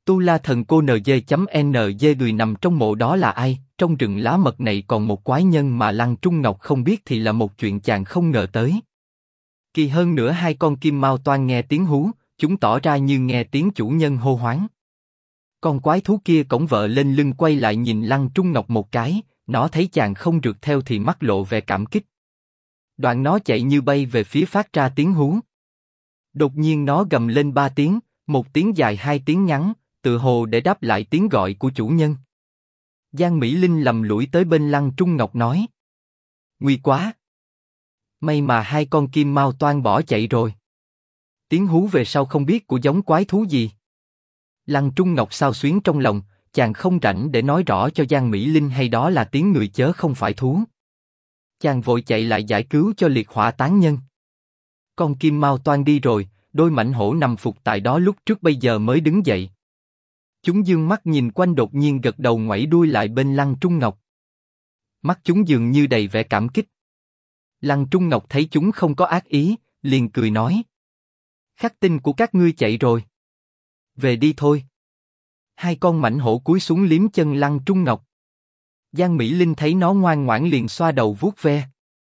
Tu La Thần Cô NG.NG người nằm trong mộ đó là ai? Trong rừng lá mật này còn một quái nhân mà Lăng Trung Ngọc không biết thì là một chuyện chàng không ngờ tới. Kỳ hơn nữa hai con kim mao toan nghe tiếng hú, chúng tỏ ra như nghe tiếng chủ nhân hô hoán. Con quái thú kia cõng vợ lên lưng quay lại nhìn Lăng Trung Ngọc một cái, nó thấy chàng không rượt theo thì mắt lộ vẻ cảm kích. Đoạn nó chạy như bay về phía phát ra tiếng hú. Đột nhiên nó gầm lên 3 tiếng, một tiếng dài 2 tiếng ngắn, tự hồ để đáp lại tiếng gọi của chủ nhân. Giang Mỹ Linh lầm lũi tới bên Lăng Trung Ngọc nói: nguy quá! May mà hai con kim mao toan bỏ chạy rồi. Tiếng hú về sau không biết của giống quái thú gì. Lăng Trung Ngọc xao xuyến trong lòng, chàng không rảnh để nói rõ cho Giang Mỹ Linh hay đó là tiếng người chớ không phải thú. Chàng vội chạy lại giải cứu cho liệt hỏa tán nhân. Con kim mao toan đi rồi, đôi mãnh hổ nằm phục tại đó lúc trước bây giờ mới đứng dậy. Chúng dương mắt nhìn quanh đột nhiên gật đầu ngoảy đuôi lại bên Lăng Trung Ngọc. Mắt chúng dường như đầy vẻ cảm kích. Lăng Trung Ngọc thấy chúng không có ác ý, liền cười nói: khắc tinh của các ngươi chạy rồi. Về đi thôi. Hai con mãnh hổ cúi xuống liếm chân Lăng Trung Ngọc. Giang Mỹ Linh thấy nó ngoan ngoãn liền xoa đầu vuốt ve.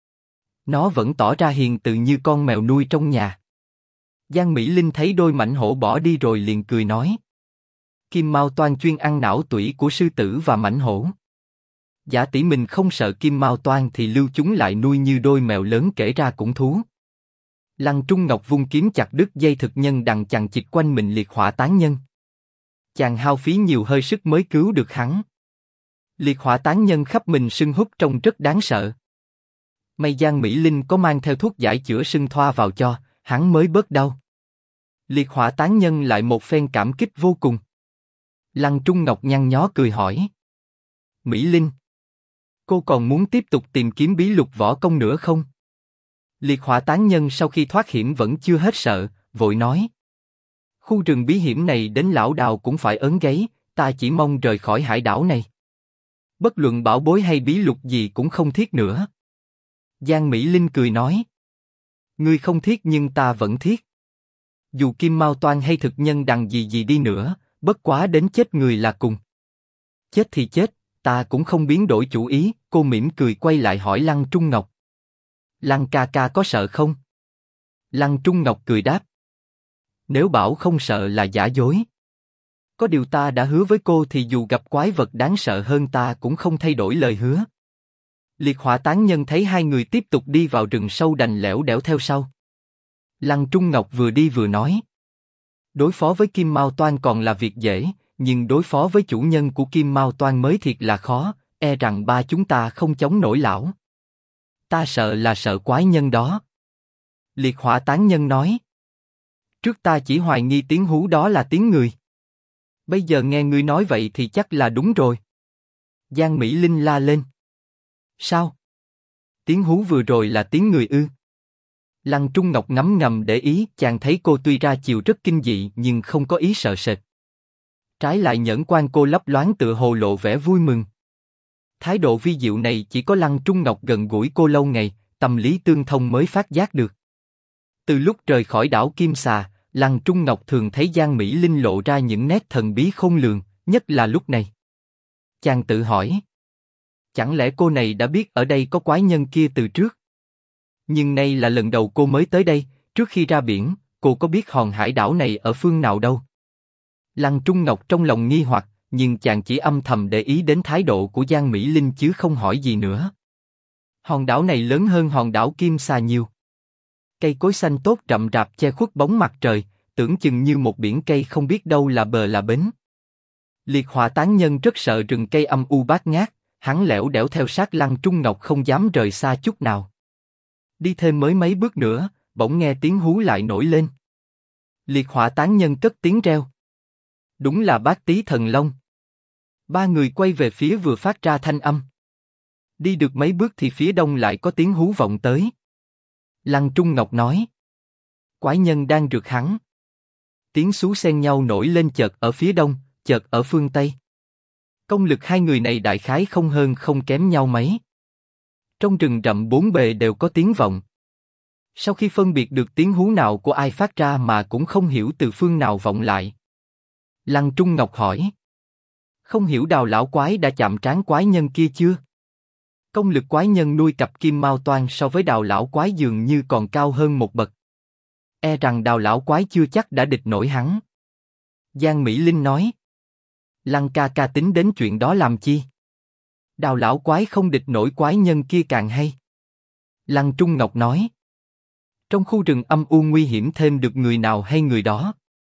Nó vẫn tỏ ra hiền từ như con mèo nuôi trong nhà. Giang Mỹ Linh thấy đôi mãnh hổ bỏ đi rồi liền cười nói: Kim Mao Toan chuyên ăn não tủy của sư tử và mãnh hổ. Giả tỷ mình không sợ Kim Mao Toan thì lưu chúng lại nuôi như đôi mèo lớn kể ra cũng thú. Lăng Trung Ngọc vung kiếm chặt đứt dây thực nhân đằng chằng chịt quanh mình liệt hỏa tán nhân. Chàng hao phí nhiều hơi sức mới cứu được hắn. Liệt hỏa tán nhân khắp mình sưng húp trông rất đáng sợ. May Giang Mỹ Linh có mang theo thuốc giải chữa sưng thoa vào cho, hắn mới bớt đau. Liệt hỏa tán nhân lại một phen cảm kích vô cùng. Lăng Trung Ngọc nhăn nhó cười hỏi: Mỹ Linh, cô còn muốn tiếp tục tìm kiếm bí lục võ công nữa không? Liệt hỏa tán nhân sau khi thoát hiểm vẫn chưa hết sợ, vội nói: khu rừng bí hiểm này đến lão đào cũng phải ớn gáy, ta chỉ mong rời khỏi hải đảo này. Bất luận bảo bối hay bí lục gì cũng không thiết nữa. Giang Mỹ Linh cười nói: ngươi không thiết nhưng ta vẫn thiết. Dù Kim Mao Toan hay thực nhân đằng gì gì đi nữa, bất quá đến chết người là cùng. Chết thì chết, ta cũng không biến đổi chủ ý. Cô mỉm cười quay lại hỏi Lăng Trung Ngọc: Lăng ca ca có sợ không? Lăng Trung Ngọc cười đáp: nếu bảo không sợ là giả dối. Có điều ta đã hứa với cô thì dù gặp quái vật đáng sợ hơn ta cũng không thay đổi lời hứa. Liệt hỏa tán nhân thấy hai người tiếp tục đi vào rừng sâu đành lẻo đẻo theo sau. Lăng Trung Ngọc vừa đi vừa nói: đối phó với Kim Mao Toan còn là việc dễ, nhưng đối phó với chủ nhân của Kim Mao Toan mới thiệt là khó, e rằng ba chúng ta không chống nổi lão. Ta sợ là sợ quái nhân đó. Liệt hỏa tán nhân nói: trước ta chỉ hoài nghi tiếng hú đó là tiếng người. Bây giờ nghe ngươi nói vậy thì chắc là đúng rồi. Giang Mỹ Linh la lên: sao? Tiếng hú vừa rồi là tiếng người ư? Lăng Trung Ngọc ngấm ngầm để ý, chàng thấy cô tuy ra chiều rất kinh dị nhưng không có ý sợ sệt. Trái lại nhẫn quan cô lấp loáng tựa hồ lộ vẻ vui mừng. Thái độ vi diệu này chỉ có Lăng Trung Ngọc gần gũi cô lâu ngày, tâm lý tương thông mới phát giác được. Từ lúc rời khỏi đảo Kim Xà, Lăng Trung Ngọc thường thấy Giang Mỹ Linh lộ ra những nét thần bí khôn lường, nhất là lúc này. Chàng tự hỏi: chẳng lẽ cô này đã biết ở đây có quái nhân kia từ trước? Nhưng nay là lần đầu cô mới tới đây, trước khi ra biển, cô có biết hòn hải đảo này ở phương nào đâu? Lăng Trung Ngọc trong lòng nghi hoặc, nhưng chàng chỉ âm thầm để ý đến thái độ của Giang Mỹ Linh chứ không hỏi gì nữa. Hòn đảo này lớn hơn hòn đảo Kim Xà nhiều. Cây cối xanh tốt rậm rạp che khuất bóng mặt trời, tưởng chừng như một biển cây không biết đâu là bờ là bến. Liệt hỏa tán nhân rất sợ rừng cây âm u bát ngát, hắn lẻo đẻo theo sát Lăng Trung Ngọc không dám rời xa chút nào. Đi thêm mới mấy bước nữa, bỗng nghe tiếng hú lại nổi lên. Liệt hỏa tán nhân cất tiếng reo: đúng là Bát Tý Thần Long. Ba người quay về phía vừa phát ra thanh âm. Đi được mấy bước thì phía đông lại có tiếng hú vọng tới. Lăng Trung Ngọc nói: quái nhân đang rượt hắn. Tiếng xú xen nhau nổi lên chợt ở phía đông, chợt ở phương tây. Công lực hai người này đại khái không hơn không kém nhau mấy. Trong rừng rậm bốn bề đều có tiếng vọng. Sau khi phân biệt được tiếng hú nào của ai phát ra mà cũng không hiểu từ phương nào vọng lại. Lăng Trung Ngọc hỏi. Không hiểu Đào lão quái đã chạm trán quái nhân kia chưa? Công lực quái nhân nuôi cặp kim mao toan so với Đào lão quái dường như còn cao hơn một bậc. E rằng Đào lão quái chưa chắc đã địch nổi hắn. Giang Mỹ Linh nói. Lăng ca ca tính đến chuyện đó làm chi? Đào lão quái không địch nổi quái nhân kia càng hay. Lăng Trung Ngọc nói. Trong khu rừng âm u nguy hiểm thêm được người nào hay người đó.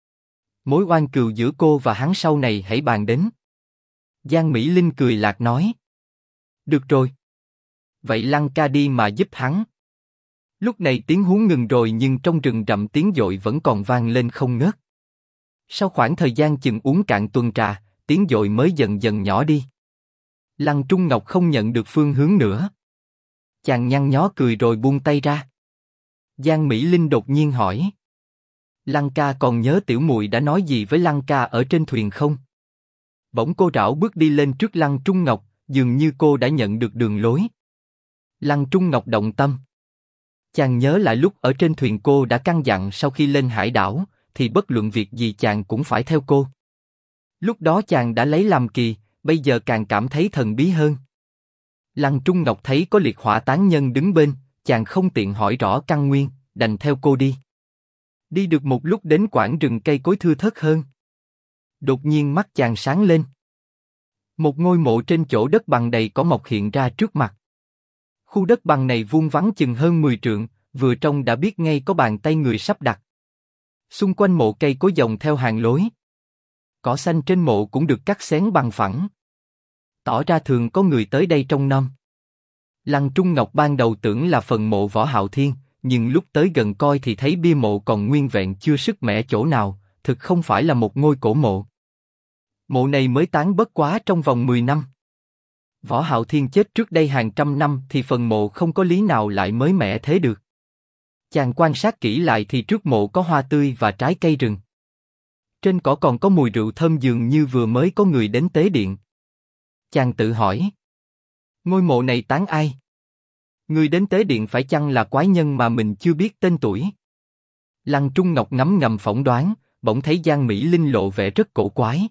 Mối oan cừu giữa cô và hắn sau này hãy bàn đến. Giang Mỹ Linh cười lạc nói. Được rồi. Vậy Lăng ca đi mà giúp hắn. Lúc này tiếng hú ngừng rồi nhưng trong rừng rậm tiếng dội vẫn còn vang lên không ngớt. Sau khoảng thời gian chừng uống cạn tuần trà, tiếng dội mới dần dần nhỏ đi. Lăng Trung Ngọc không nhận được phương hướng nữa. Chàng nhăn nhó cười rồi buông tay ra. Giang Mỹ Linh đột nhiên hỏi. Lăng ca còn nhớ tiểu muội đã nói gì với Lăng ca ở trên thuyền không? Bỗng cô rảo bước đi lên trước Lăng Trung Ngọc, dường như cô đã nhận được đường lối. Lăng Trung Ngọc động tâm. Chàng nhớ lại lúc ở trên thuyền cô đã căn dặn sau khi lên hải đảo, thì bất luận việc gì chàng cũng phải theo cô. Lúc đó chàng đã lấy làm kỳ, bây giờ càng cảm thấy thần bí hơn. Lăng Trung Ngọc thấy có liệt hỏa tán nhân đứng bên, chàng không tiện hỏi rõ căn nguyên, đành theo cô đi. Đi được một lúc đến quãng rừng cây cối thưa thớt hơn. Đột nhiên mắt chàng sáng lên. Một ngôi mộ trên chỗ đất bằng đầy cỏ mọc hiện ra trước mặt. Khu đất bằng này vuông vắn chừng hơn 10 trượng, vừa trông đã biết ngay có bàn tay người sắp đặt. Xung quanh mộ cây cối dòng theo hàng lối. Cỏ xanh trên mộ cũng được cắt xén bằng phẳng. Tỏ ra thường có người tới đây trông nom. Lăng Trung Ngọc ban đầu tưởng là phần mộ Võ Hạo Thiên, nhưng lúc tới gần coi thì thấy bia mộ còn nguyên vẹn chưa sứt mẻ chỗ nào, thực không phải là một ngôi cổ mộ. Mộ này mới tán bất quá trong vòng 10 năm. Võ Hạo Thiên chết trước đây hàng trăm năm thì phần mộ không có lý nào lại mới mẻ thế được. Chàng quan sát kỹ lại thì trước mộ có hoa tươi và trái cây rừng. Trên cỏ còn có mùi rượu thơm dường như vừa mới có người đến tế điện. Chàng tự hỏi. Ngôi mộ này tán ai? Người đến tế điện phải chăng là quái nhân mà mình chưa biết tên tuổi? Lăng Trung Ngọc ngấm ngầm phỏng đoán, bỗng thấy Giang Mỹ Linh lộ vẻ rất cổ quái.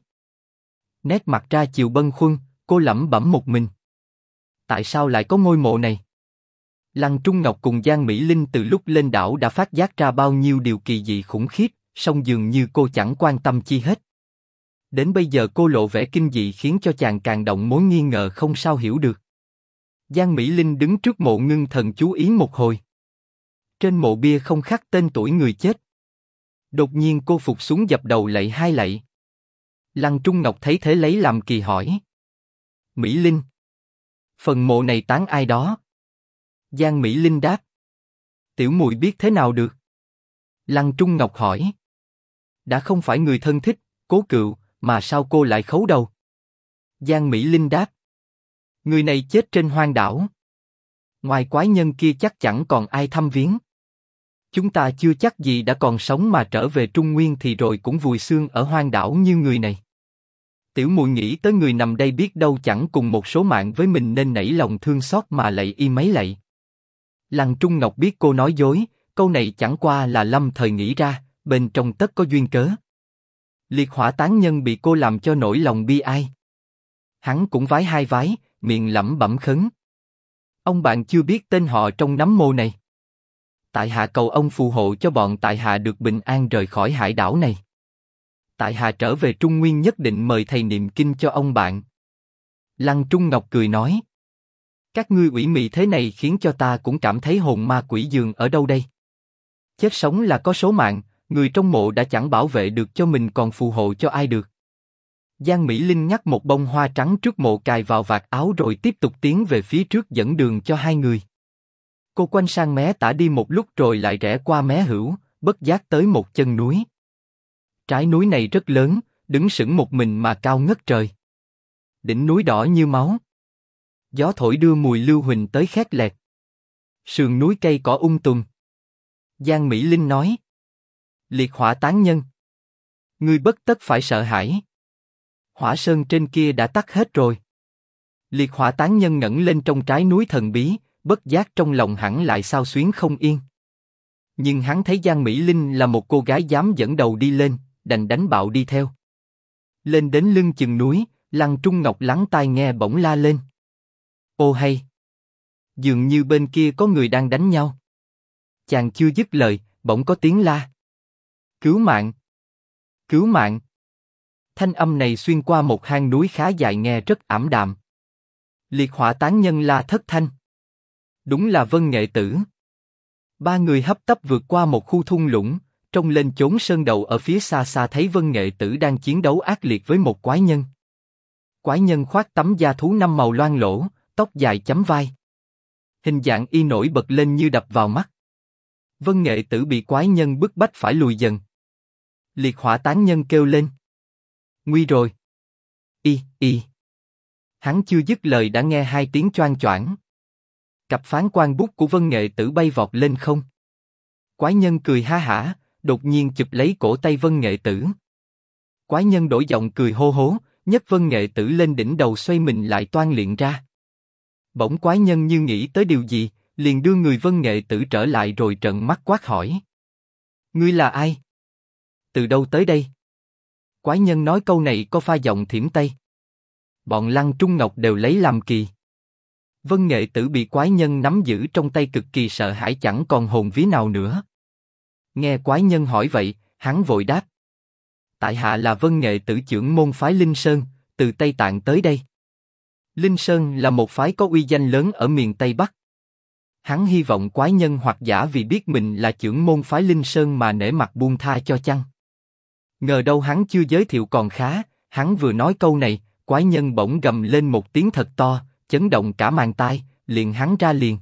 Nét mặt ra chiều bâng khuâng, cô lẩm bẩm một mình. Tại sao lại có ngôi mộ này? Lăng Trung Ngọc cùng Giang Mỹ Linh từ lúc lên đảo đã phát giác ra bao nhiêu điều kỳ dị khủng khiếp, song dường như cô chẳng quan tâm chi hết. Đến bây giờ cô lộ vẻ kinh dị khiến cho chàng càng động mối nghi ngờ không sao hiểu được. Giang Mỹ Linh đứng trước mộ ngưng thần chú ý một hồi. Trên mộ bia không khắc tên tuổi người chết. Đột nhiên cô phục xuống dập đầu lạy hai lạy. Lăng Trung Ngọc thấy thế lấy làm kỳ hỏi. Mỹ Linh, phần mộ này tán ai đó? Giang Mỹ Linh đáp. Tiểu muội biết thế nào được? Lăng Trung Ngọc hỏi. Đã không phải người thân thích, cố cựu, mà sao cô lại khấu đầu? Giang Mỹ Linh đáp. Người này chết trên hoang đảo. Ngoài quái nhân kia chắc chẳng còn ai thăm viếng. Chúng ta chưa chắc gì đã còn sống mà trở về Trung Nguyên thì rồi cũng vùi xương ở hoang đảo như người này. Tiểu muội nghĩ tới người nằm đây biết đâu chẳng cùng một số mạng với mình nên nảy lòng thương xót mà lạy y mấy lạy. Lăng Trung Ngọc biết cô nói dối, câu này chẳng qua là lâm thời nghĩ ra, bên trong tất có duyên cớ. Liệt hỏa tán nhân bị cô làm cho nỗi lòng bi ai. Hắn cũng vái hai vái, miệng lẩm bẩm khấn. Ông bạn chưa biết tên họ trong nấm mô này. Tại hạ cầu ông phù hộ cho bọn tại hạ được bình an rời khỏi hải đảo này. Tại hạ trở về Trung Nguyên nhất định mời thầy niệm kinh cho ông bạn. Lăng Trung Ngọc cười nói. Các ngươi ủy mị thế này khiến cho ta cũng cảm thấy hồn ma quỷ dường ở đâu đây. Chết sống là có số mạng, người trong mộ đã chẳng bảo vệ được cho mình còn phù hộ cho ai được. Giang Mỹ Linh nhắc một bông hoa trắng trước mộ cài vào vạt áo rồi tiếp tục tiến về phía trước dẫn đường cho hai người. Cô quanh sang mé tả đi một lúc rồi lại rẽ qua mé hữu, bất giác tới một chân núi. Trái núi này rất lớn, đứng sững một mình mà cao ngất trời. Đỉnh núi đỏ như máu. Gió thổi đưa mùi lưu huỳnh tới khét lẹt. Sườn núi cây cỏ tùm. Giang Mỹ Linh nói. Liệt hỏa tán nhân. Ngươi bất tất phải sợ hãi. Hỏa sơn trên kia đã tắt hết rồi. Liệt hỏa tán nhân ngẩng lên trong trái núi thần bí, bất giác trong lòng hẳn lại xao xuyến không yên. Nhưng hắn thấy Giang Mỹ Linh là một cô gái dám dẫn đầu đi lên, đành đánh bạo đi theo. Lên đến lưng chừng núi, Lăng Trung Ngọc lắng tai nghe bỗng la lên. Ô hay! Dường như bên kia có người đang đánh nhau. Chàng chưa dứt lời, bỗng có tiếng la. Cứu mạng! Cứu mạng! Thanh âm này xuyên qua một hang núi khá dài nghe rất ảm đạm. Liệt hỏa tán nhân la thất thanh. Đúng là Vân Nghệ Tử. Ba người hấp tấp vượt qua một khu thung lũng, trông lên chốn sơn đầu ở phía xa xa thấy Vân Nghệ Tử đang chiến đấu ác liệt với một quái nhân. Quái nhân khoác tấm da thú năm màu loang lổ, tóc dài chấm vai. Hình dạng y nổi bật lên như đập vào mắt. Vân Nghệ Tử bị quái nhân bức bách phải lùi dần. Liệt hỏa tán nhân kêu lên. Nguy rồi! Y! Hắn chưa dứt lời đã nghe hai tiếng choang choảng. Cặp phán quan bút của Vân Nghệ Tử bay vọt lên không. Quái nhân cười ha hả, đột nhiên chụp lấy cổ tay Vân Nghệ Tử. Quái nhân đổi giọng cười hô hố, nhấc Vân Nghệ Tử lên đỉnh đầu xoay mình lại toan liệng ra. Bỗng quái nhân như nghĩ tới điều gì, liền đưa người Vân Nghệ Tử trở lại rồi trợn mắt quát hỏi. Ngươi là ai? Từ đâu tới đây? Quái nhân nói câu này có pha giọng thiểm tây. Bọn Lăng Trung Ngọc đều lấy làm kỳ. Vân Nghệ Tử bị quái nhân nắm giữ trong tay cực kỳ sợ hãi chẳng còn hồn vía nào nữa. Nghe quái nhân hỏi vậy, hắn vội đáp. Tại hạ là Vân Nghệ Tử trưởng môn phái Linh Sơn, từ Tây Tạng tới đây. Linh Sơn là một phái có uy danh lớn ở miền Tây Bắc. Hắn hy vọng quái nhân hoặc giả vì biết mình là trưởng môn phái Linh Sơn mà nể mặt buông tha cho chăng. Ngờ đâu hắn chưa giới thiệu còn khá, hắn vừa nói câu này, quái nhân bỗng gầm lên một tiếng thật to, chấn động cả màng tai, liền hắn ra liền.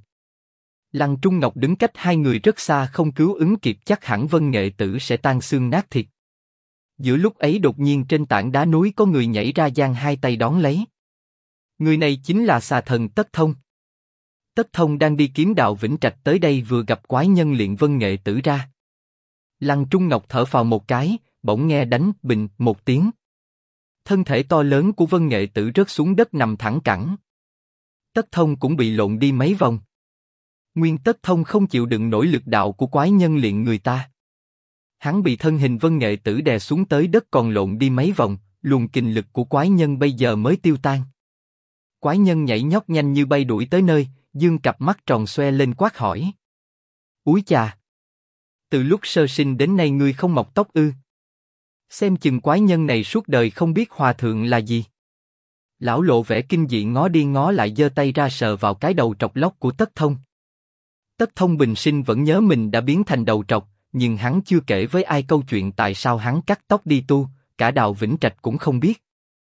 Lăng Trung Ngọc đứng cách hai người rất xa không cứu ứng kịp chắc hẳn Vân Nghệ Tử sẽ tan xương nát thịt. Giữa lúc ấy đột nhiên trên tảng đá núi có người nhảy ra giang hai tay đón lấy. Người này chính là xà thần Tất Thông. Tất Thông đang đi kiếm đạo Vĩnh Trạch tới đây vừa gặp quái nhân liền Vân Nghệ Tử ra. Lăng Trung Ngọc thở phào một cái, bỗng nghe đánh bình một tiếng. Thân thể to lớn của Vân Nghệ Tử rớt xuống đất nằm thẳng cẳng. Tất Thông cũng bị lộn đi mấy vòng. Nguyên Tất Thông không chịu đựng nổi lực đạo của quái nhân liền người ta. Hắn bị thân hình Vân Nghệ Tử đè xuống tới đất còn lộn đi mấy vòng, luồng kình lực của quái nhân bây giờ mới tiêu tan. Quái nhân nhảy nhót nhanh như bay đuổi tới nơi, dương cặp mắt tròn xoe lên quát hỏi. Úi chà! Từ lúc sơ sinh đến nay ngươi không mọc tóc ư? Xem chừng quái nhân này suốt đời không biết hòa thượng là gì. Lão lộ vẻ kinh dị ngó đi ngó lại giơ tay ra sờ vào cái đầu trọc lóc của Tất Thông. Tất Thông bình sinh vẫn nhớ mình đã biến thành đầu trọc, nhưng hắn chưa kể với ai câu chuyện tại sao hắn cắt tóc đi tu, cả đạo Vĩnh Trạch cũng không biết.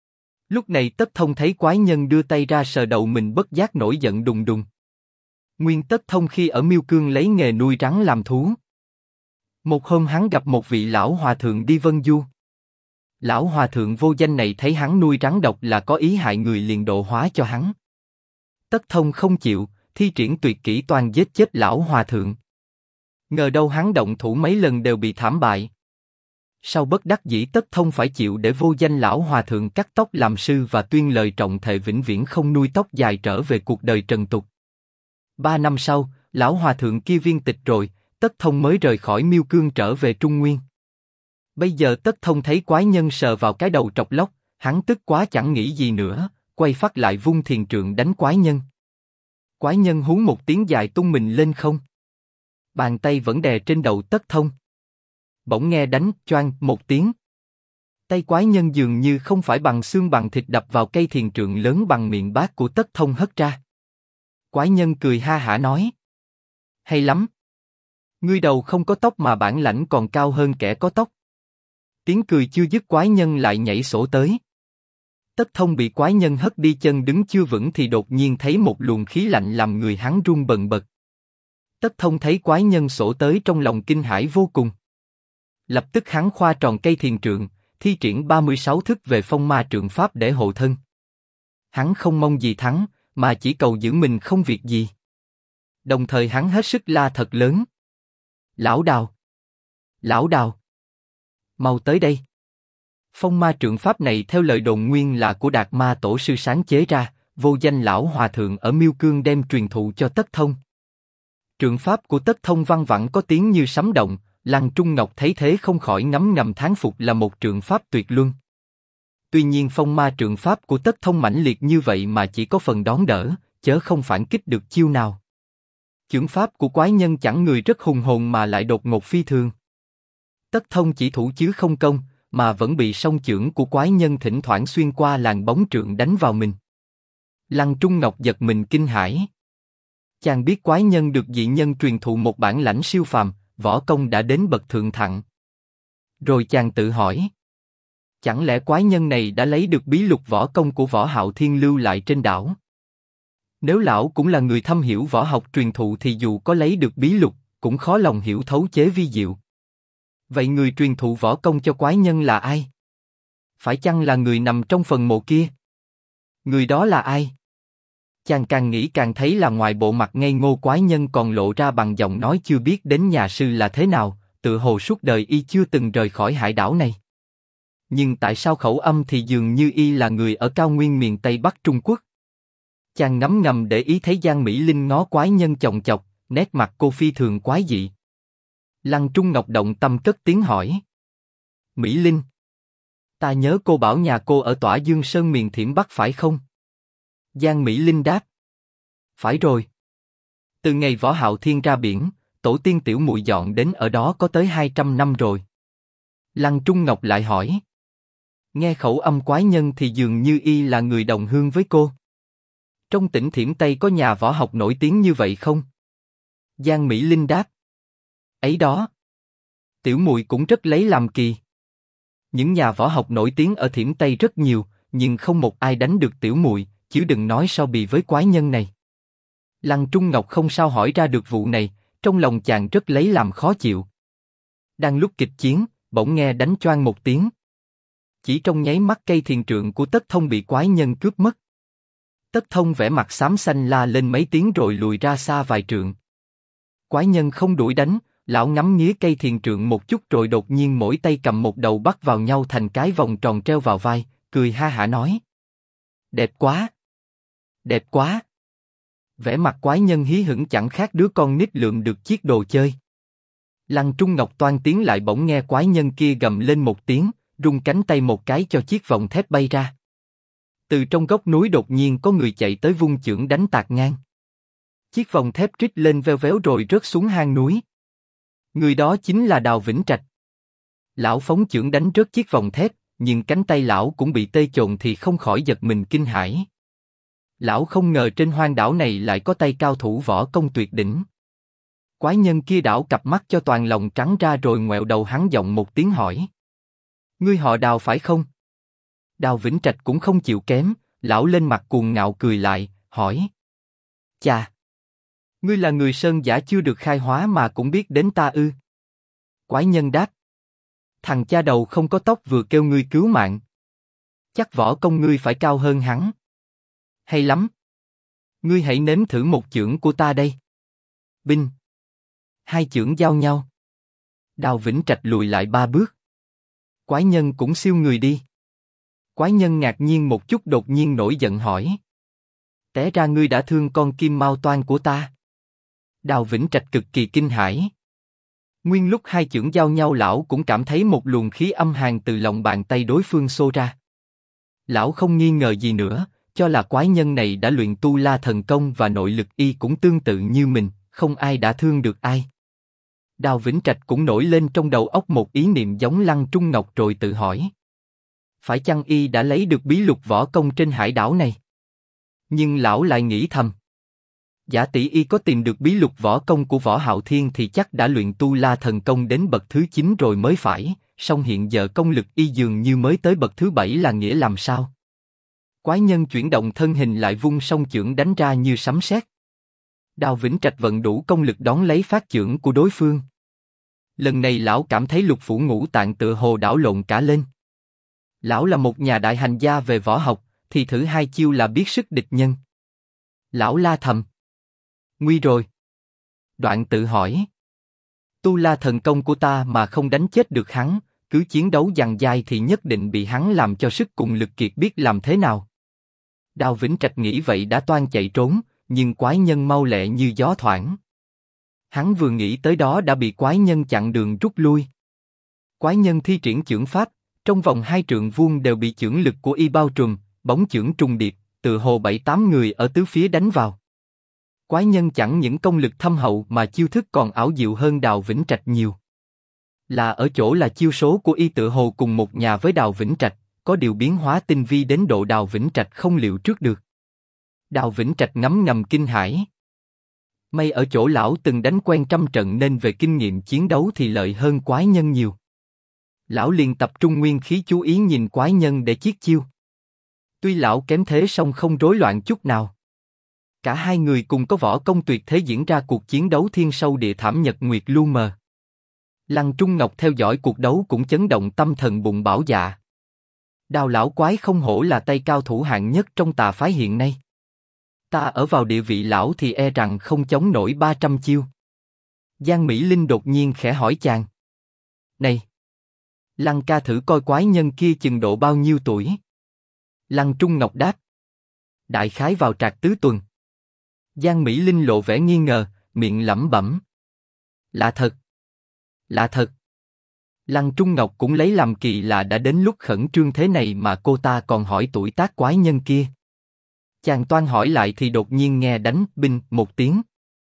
Lúc này Tất Thông thấy quái nhân đưa tay ra sờ đầu mình bất giác nổi giận đùng đùng. Nguyên Tất Thông khi ở Miêu Cương lấy nghề nuôi rắn làm thú. Một hôm hắn gặp một vị lão hòa thượng đi vân du. Lão hòa thượng vô danh này thấy hắn nuôi rắn độc là có ý hại người liền độ hóa cho hắn. Tất Thông không chịu, thi triển tuyệt kỹ toan giết chết lão hòa thượng. Ngờ đâu hắn động thủ mấy lần đều bị thảm bại. Sau bất đắc dĩ Tất Thông phải chịu để vô danh lão hòa thượng cắt tóc làm sư và tuyên lời trọng thệ vĩnh viễn không nuôi tóc dài trở về cuộc đời trần tục. 3 năm sau, lão hòa thượng kia viên tịch rồi, Tất Thông mới rời khỏi Miêu Cương trở về Trung Nguyên. Bây giờ Tất Thông thấy quái nhân sờ vào cái đầu trọc lóc, hắn tức quá chẳng nghĩ gì nữa, quay phát lại vung thiền trượng đánh quái nhân. Quái nhân hú một tiếng dài tung mình lên không. Bàn tay vẫn đè trên đầu Tất Thông. Bỗng nghe đánh choang một tiếng. Tay quái nhân dường như không phải bằng xương bằng thịt đập vào cây thiền trượng lớn bằng miệng bát của Tất Thông hất ra. Quái nhân cười ha hả nói. Hay lắm. Ngươi đầu không có tóc mà bản lãnh còn cao hơn kẻ có tóc. Tiếng cười chưa dứt quái nhân lại nhảy sổ tới. Tất Thông bị quái nhân hất đi chân đứng chưa vững thì đột nhiên thấy một luồng khí lạnh làm người hắn run bần bật. Tất Thông thấy quái nhân sổ tới trong lòng kinh hãi vô cùng. Lập tức hắn khoa tròn cây thiền trượng, thi triển 36 thức về phong ma trượng pháp để hộ thân. Hắn không mong gì thắng, mà chỉ cầu giữ mình không việc gì. Đồng thời hắn hết sức la thật lớn. Lão Đào! Lão Đào! Mau tới đây! Phong ma trượng pháp này theo lời đồn nguyên là của Đạt Ma Tổ sư sáng chế ra, vô danh lão hòa thượng ở Miêu Cương đem truyền thụ cho Tất Thông. Trượng pháp của Tất Thông văng vẳng có tiếng như sấm động, Lăng Trung Ngọc thấy thế không khỏi ngấm ngầm thán phục là một trượng pháp tuyệt luân. Tuy nhiên phong ma trượng pháp của Tất Thông mãnh liệt như vậy mà chỉ có phần đón đỡ, chớ không phản kích được chiêu nào. Chưởng pháp của quái nhân chẳng người rất hùng hồn mà lại đột ngột phi thường. Tất Thông chỉ thủ chứ không công, mà vẫn bị song chưởng của quái nhân thỉnh thoảng xuyên qua làn bóng trượng đánh vào mình. Lăng Trung Ngọc giật mình kinh hãi. Chàng biết quái nhân được dị nhân truyền thụ một bản lãnh siêu phàm, võ công đã đến bậc thượng thặng. Rồi chàng tự hỏi, chẳng lẽ quái nhân này đã lấy được bí lục võ công của Võ Hạo Thiên lưu lại trên đảo? Nếu lão cũng là người thâm hiểu võ học truyền thụ thì dù có lấy được bí lục, cũng khó lòng hiểu thấu chế vi diệu. Vậy người truyền thụ võ công cho quái nhân là ai? Phải chăng là người nằm trong phần mộ kia? Người đó là ai? Chàng càng nghĩ càng thấy là ngoài bộ mặt ngây ngô quái nhân còn lộ ra bằng giọng nói chưa biết đến nhà sư là thế nào, tự hồ suốt đời y chưa từng rời khỏi hải đảo này. Nhưng tại sao khẩu âm thì dường như y là người ở cao nguyên miền Tây Bắc Trung Quốc? Chàng ngấm ngầm để ý thấy Giang Mỹ Linh ngó quái nhân chòng chọc, nét mặt cô phi thường quái dị. Lăng Trung Ngọc động tâm cất tiếng hỏi. Mỹ Linh, ta nhớ cô bảo nhà cô ở Tỏa Dương Sơn miền Thiểm Bắc phải không? Giang Mỹ Linh đáp. Phải rồi. Từ ngày Võ Hạo Thiên ra biển, tổ tiên tiểu muội dọn đến ở đó có tới 200 năm rồi. Lăng Trung Ngọc lại hỏi. Nghe khẩu âm quái nhân thì dường như y là người đồng hương với cô. Trong tỉnh Thiểm Tây có nhà võ học nổi tiếng như vậy không? Giang Mỹ Linh đáp. Ấy đó. Tiểu muội cũng rất lấy làm kỳ. Những nhà võ học nổi tiếng ở Thiểm Tây rất nhiều, nhưng không một ai đánh được tiểu muội, chứ đừng nói so bì với quái nhân này. Lăng Trung Ngọc không sao hỏi ra được vụ này, trong lòng chàng rất lấy làm khó chịu. Đang lúc kịch chiến, bỗng nghe đánh choang một tiếng. Chỉ trong nháy mắt cây thiền trượng của Tất Thông bị quái nhân cướp mất. Tất Thông vẻ mặt xám xanh la lên mấy tiếng rồi lùi ra xa vài trượng. Quái nhân không đuổi đánh, lão ngắm nghía cây thiền trượng một chút rồi đột nhiên mỗi tay cầm một đầu bắt vào nhau thành cái vòng tròn treo vào vai, cười ha hả nói. Đẹp quá! Đẹp quá! Vẻ mặt quái nhân hí hửng chẳng khác đứa con nít lượm được chiếc đồ chơi. Lăng Trung Ngọc toan tiến lại bỗng nghe quái nhân kia gầm lên một tiếng, rung cánh tay một cái cho chiếc vòng thép bay ra. Từ trong góc núi đột nhiên có người chạy tới vung chưởng đánh tạt ngang. Chiếc vòng thép rít lên veo véo rồi rớt xuống hang núi. Người đó chính là Đào Vĩnh Trạch. Lão phóng chưởng đánh rớt chiếc vòng thép, nhưng cánh tay lão cũng bị tê chồn thì không khỏi giật mình kinh hãi. Lão không ngờ trên hoang đảo này lại có tay cao thủ võ công tuyệt đỉnh. Quái nhân kia đảo cặp mắt cho toàn lòng trắng ra rồi ngoẹo đầu hắn giọng một tiếng hỏi. Ngươi họ Đào phải không? Đào Vĩnh Trạch cũng không chịu kém, lão lên mặt cuồng ngạo cười lại, hỏi. Chà! Ngươi là người sơn giả chưa được khai hóa mà cũng biết đến ta ư? Quái nhân đáp. Thằng cha đầu không có tóc vừa kêu ngươi cứu mạng. Chắc võ công ngươi phải cao hơn hắn. Hay lắm! Ngươi hãy nếm thử một chưởng của ta đây. Binh! Hai chưởng giao nhau. Đào Vĩnh Trạch lùi lại 3 bước. Quái nhân cũng siêu người đi. Quái nhân ngạc nhiên một chút đột nhiên nổi giận hỏi. Té ra ngươi đã thương con kim mao toan của ta. Đào Vĩnh Trạch cực kỳ kinh hãi. Nguyên lúc hai chưởng giao nhau lão cũng cảm thấy một luồng khí âm hàn từ lòng bàn tay đối phương xô ra. Lão không nghi ngờ gì nữa, cho là quái nhân này đã luyện tu la thần công và nội lực y cũng tương tự như mình, không ai đã thương được ai. Đào Vĩnh Trạch cũng nổi lên trong đầu óc một ý niệm giống Lăng Trung Ngọc rồi tự hỏi. Phải chăng y đã lấy được bí lục võ công trên hải đảo này? Nhưng lão lại nghĩ thầm. Giả tỷ y có tìm được bí lục võ công của Võ Hạo Thiên thì chắc đã luyện tu la thần công đến bậc thứ 9 rồi mới phải, song hiện giờ công lực y dường như mới tới bậc thứ 7 là nghĩa làm sao? Quái nhân chuyển động thân hình lại vung song chưởng đánh ra như sấm sét. Đào Vĩnh Trạch vận đủ công lực đón lấy phát chưởng của đối phương. Lần này lão cảm thấy lục phủ ngũ tạng tựa hồ đảo lộn cả lên. Lão là một nhà đại hành gia về võ học, thì thử hai chiêu là biết sức địch nhân. Lão la thầm. Nguy rồi. Đoạn tự hỏi. Tu la thần công của ta mà không đánh chết được hắn, cứ chiến đấu giằng dai thì nhất định bị hắn làm cho sức cùng lực kiệt biết làm thế nào. Đào Vĩnh Trạch nghĩ vậy đã toan chạy trốn, nhưng quái nhân mau lẹ như gió thoảng. Hắn vừa nghĩ tới đó đã bị quái nhân chặn đường rút lui. Quái nhân thi triển chưởng pháp, Trong vòng 2 trượng vuông đều bị chưởng lực của y bao trùm, bóng chưởng trùng điệp, tự hồ 7-8 người ở tứ phía đánh vào. Quái nhân chẳng những công lực thâm hậu mà chiêu thức còn ảo diệu hơn Đào Vĩnh Trạch nhiều. Là ở chỗ là chiêu số của y tự hồ cùng một nhà với Đào Vĩnh Trạch, có điều biến hóa tinh vi đến độ Đào Vĩnh Trạch không liệu trước được. Đào Vĩnh Trạch ngấm ngầm kinh hãi. May ở chỗ lão từng đánh quen trăm trận nên về kinh nghiệm chiến đấu thì lợi hơn quái nhân nhiều. Lão liền tập trung nguyên khí chú ý nhìn quái nhân để chiết chiêu. Tuy lão kém thế song không rối loạn chút nào. Cả hai người cùng có võ công tuyệt thế diễn ra cuộc chiến đấu thiên sâu địa thảm nhật nguyệt lu mờ. Lăng Trung Ngọc theo dõi cuộc đấu cũng chấn động tâm thần bụng bảo dạ. Đào lão quái không hổ là tay cao thủ hạng nhất trong tà phái hiện nay. Ta ở vào địa vị lão thì e rằng không chống nổi 300 chiêu. Giang Mỹ Linh đột nhiên khẽ hỏi chàng. Này! Lăng ca thử coi quái nhân kia chừng độ bao nhiêu tuổi? Lăng Trung Ngọc đáp. Đại khái vào trạc tứ tuần. Giang Mỹ Linh lộ vẻ nghi ngờ, miệng lẩm bẩm. Lạ thật! Lạ thật! Lăng Trung Ngọc cũng lấy làm kỳ là đã đến lúc khẩn trương thế này mà cô ta còn hỏi tuổi tác quái nhân kia. Chàng toan hỏi lại thì đột nhiên nghe đánh binh một tiếng.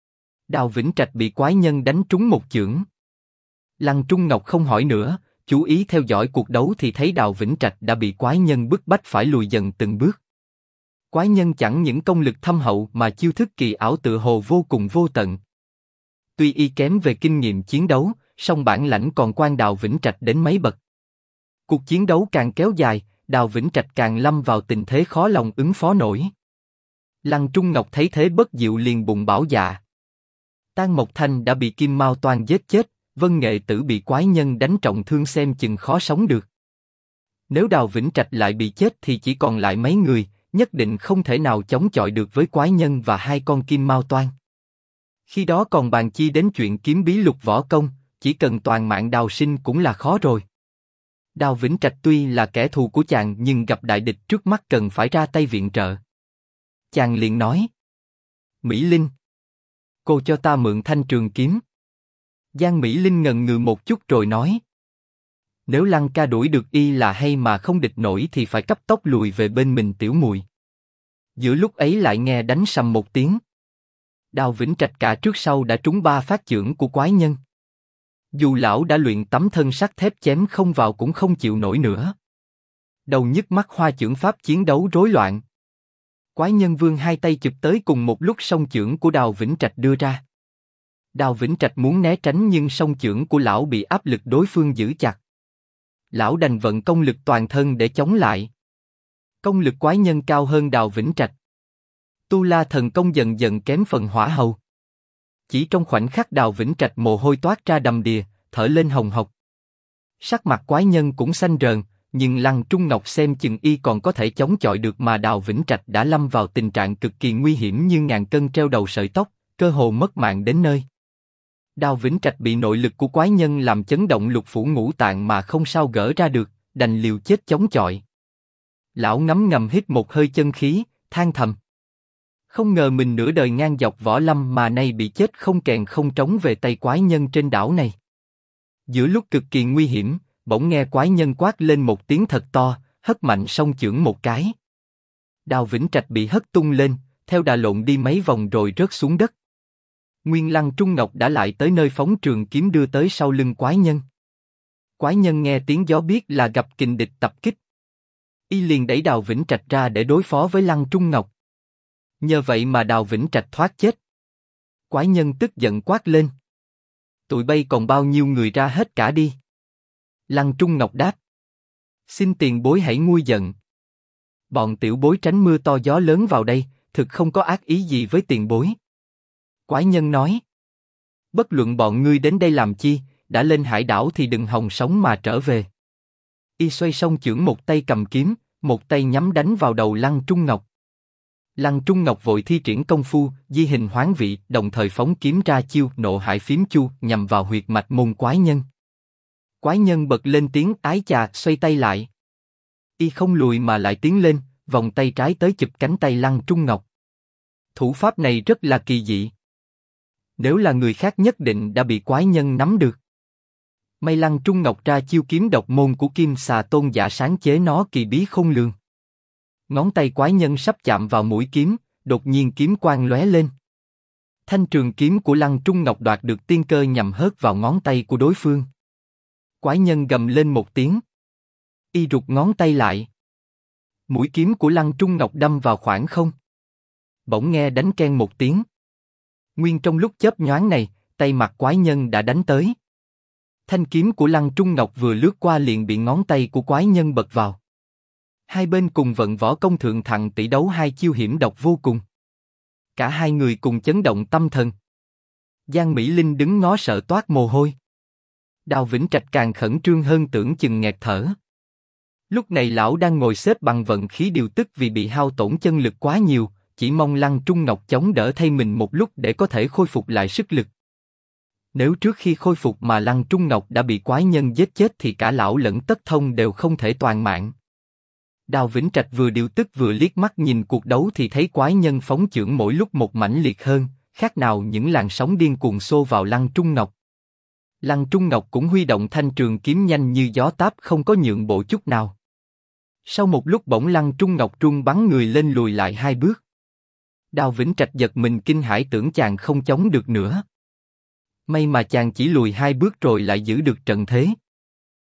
Đào Vĩnh Trạch bị quái nhân đánh trúng một chưởng. Lăng Trung Ngọc không hỏi nữa, chú ý theo dõi cuộc đấu thì thấy Đào Vĩnh Trạch đã bị quái nhân bức bách phải lùi dần từng bước. Quái nhân chẳng những công lực thâm hậu mà chiêu thức kỳ ảo tự hồ vô cùng vô tận. Tuy y kém về kinh nghiệm chiến đấu, song bản lãnh còn quan Đào Vĩnh Trạch đến mấy bậc. Cuộc chiến đấu càng kéo dài, Đào Vĩnh Trạch càng lâm vào tình thế khó lòng ứng phó nổi. Lăng Trung Ngọc thấy thế bất diệu liền bụng bảo dạ. Tang Mộc Thanh đã bị Kim Mao Toan giết chết, Vân Nghệ Tử bị quái nhân đánh trọng thương xem chừng khó sống được. Nếu Đào Vĩnh Trạch lại bị chết thì chỉ còn lại mấy người, nhất định không thể nào chống chọi được với quái nhân và hai con Kim Mao Toan. Khi đó còn bàn chi đến chuyện kiếm bí lục võ công, chỉ cần toàn mạng đào sinh cũng là khó rồi. Đào Vĩnh Trạch tuy là kẻ thù của chàng nhưng gặp đại địch trước mắt cần phải ra tay viện trợ. Chàng liền nói. Mỹ Linh, cô cho ta mượn thanh trường kiếm. Giang Mỹ Linh ngần ngừ một chút rồi nói. Nếu Lăng ca đuổi được y là hay mà không địch nổi thì phải cấp tốc lùi về bên mình tiểu muội. Giữa lúc ấy lại nghe đánh sầm một tiếng. Đào Vĩnh Trạch cả trước sau đã trúng 3 phát chưởng của quái nhân. Dù lão đã luyện tấm thân sắt thép chém không vào cũng không chịu nổi nữa. Đầu nhức mắt hoa chưởng pháp chiến đấu rối loạn. Quái nhân vươn hai tay chụp tới cùng một lúc song chưởng của Đào Vĩnh Trạch đưa ra. Đào Vĩnh Trạch muốn né tránh nhưng song chưởng của lão bị áp lực đối phương giữ chặt. Lão đành vận công lực toàn thân để chống lại. Công lực quái nhân cao hơn Đào Vĩnh Trạch. Tu La thần công dần dần kém phần hỏa hầu. Chỉ trong khoảnh khắc Đào Vĩnh Trạch mồ hôi toát ra đầm đìa, thở lên hồng hộc. Sắc mặt quái nhân cũng xanh rờn, nhưng Lăng Trung Ngọc xem chừng y còn có thể chống chọi được mà Đào Vĩnh Trạch đã lâm vào tình trạng cực kỳ nguy hiểm như ngàn cân treo đầu sợi tóc, cơ hồ mất mạng đến nơi. Đào Vĩnh Trạch bị nội lực của quái nhân làm chấn động lục phủ ngũ tạng mà không sao gỡ ra được, đành liều chết chống chọi. Lão ngấm ngầm hít một hơi chân khí, than thầm. Không ngờ mình nửa đời ngang dọc võ lâm mà nay bị chết không kèn không trống về tay quái nhân trên đảo này. Giữa lúc cực kỳ nguy hiểm, bỗng nghe quái nhân quát lên một tiếng thật to, hất mạnh song chưởng một cái. Đào Vĩnh Trạch bị hất tung lên, theo đà lộn đi mấy vòng rồi rớt xuống đất. Nguyên Lăng Trung Ngọc đã lại tới nơi phóng trường kiếm đưa tới sau lưng quái nhân. Quái nhân nghe tiếng gió biết là gặp kình địch tập kích. Y liền đẩy Đào Vĩnh Trạch ra để đối phó với Lăng Trung Ngọc. Nhờ vậy mà Đào Vĩnh Trạch thoát chết. Quái nhân tức giận quát lên. Tụi bay còn bao nhiêu người ra hết cả đi. Lăng Trung Ngọc đáp. Xin tiền bối hãy nguôi giận. Bọn tiểu bối tránh mưa to gió lớn vào đây, thực không có ác ý gì với tiền bối. Quái nhân nói. Bất luận bọn ngươi đến đây làm chi, đã lên hải đảo thì đừng hòng sống mà trở về. Y xoay song chưởng một tay cầm kiếm, một tay nhắm đánh vào đầu Lăng Trung Ngọc. Lăng Trung Ngọc vội thi triển công phu, di hình hoán vị, đồng thời phóng kiếm ra chiêu nộ hải phím chu nhằm vào huyệt mạch môn quái nhân. Quái nhân bật lên tiếng ái chà, xoay tay lại. Y không lùi mà lại tiến lên, vòng tay trái tới chụp cánh tay Lăng Trung Ngọc. Thủ pháp này rất là kỳ dị. Nếu là người khác nhất định đã bị quái nhân nắm được. May Lăng Trung Ngọc ra chiêu kiếm độc môn của Kim Xà Tôn giả sáng chế nó kỳ bí khôn lường. Ngón tay quái nhân sắp chạm vào mũi kiếm, đột nhiên kiếm quang lóe lên. Thanh trường kiếm của Lăng Trung Ngọc đoạt được tiên cơ nhằm hớt vào ngón tay của đối phương. Quái nhân gầm lên một tiếng. Y rụt ngón tay lại. Mũi kiếm của Lăng Trung Ngọc đâm vào khoảng không. Bỗng nghe đánh keng một tiếng. Nguyên trong lúc chớp nhoáng này, tay mặt quái nhân đã đánh tới. Thanh kiếm của Lăng Trung Ngọc vừa lướt qua liền bị ngón tay của quái nhân bật vào. Hai bên cùng vận võ công thượng thặng tỷ đấu hai chiêu hiểm độc vô cùng. Cả hai người cùng chấn động tâm thần. Giang Mỹ Linh đứng ngó sợ toát mồ hôi. Đào Vĩnh Trạch càng khẩn trương hơn tưởng chừng nghẹt thở. Lúc này lão đang ngồi xếp bằng vận khí điều tức vì bị hao tổn chân lực quá nhiều, chỉ mong Lăng Trung Ngọc chống đỡ thay mình một lúc để có thể khôi phục lại sức lực. Nếu trước khi khôi phục mà Lăng Trung Ngọc đã bị quái nhân giết chết thì cả lão lẫn Tất Thông đều không thể toàn mạng. Đào Vĩnh Trạch vừa điều tức vừa liếc mắt nhìn cuộc đấu thì thấy quái nhân phóng chưởng mỗi lúc một mãnh liệt hơn, khác nào những làn sóng điên cuồng xô vào Lăng Trung Ngọc. Lăng Trung Ngọc cũng huy động thanh trường kiếm nhanh như gió táp không có nhượng bộ chút nào. Sau một lúc bỗng Lăng Trung Ngọc run bắn người lên lùi lại hai bước. Đào Vĩnh Trạch giật mình kinh hãi tưởng chàng không chống được nữa. May mà chàng chỉ lùi hai bước rồi lại giữ được trận thế.